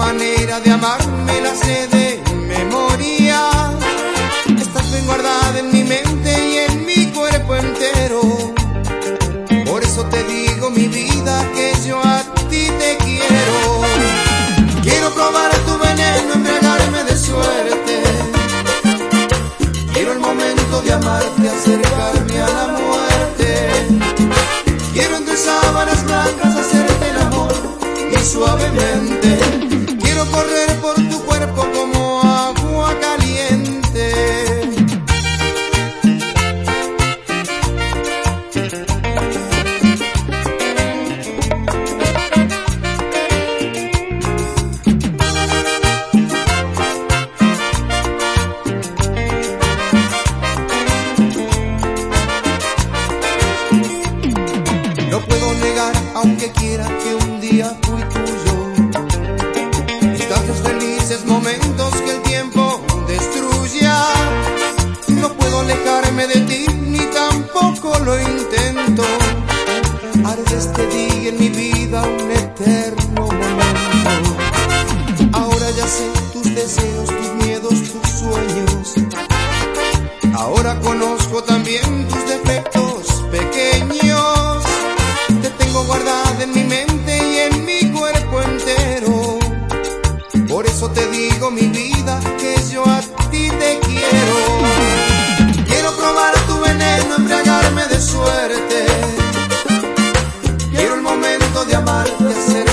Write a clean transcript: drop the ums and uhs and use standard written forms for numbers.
manera de amarme la sé de memoria. Estás bien guardada en mi mente y en mi cuerpo entero. Por eso te digo, mi vida, que yo a ti te quiero. Quiero probar tu veneno, embriagarme de suerte. Quiero el momento de amarte, acercarme a la muerte. Quiero en tus sábanas blancas hacerte el amor y suavemente. Quiero correr por tu cuerpo como agua caliente. No puedo negar, aunque quiera, que un día fui tuyo. Y tantos felices momentos que el tiempo destruya. No puedo alejarme de ti, ni tampoco lo intento. Arde este día en mi vida un eterno momento. Ahora ya sé tus deseos, tus miedos, tus sueños. Ahora conozco también tus defectos pequeños. Te tengo guardada en mi mente y en mi cuerpo entero. Por eso te digo, mi vida, que yo a ti te quiero. Quiero probar tu veneno, embriagarme de suerte. Quiero el momento de amarte,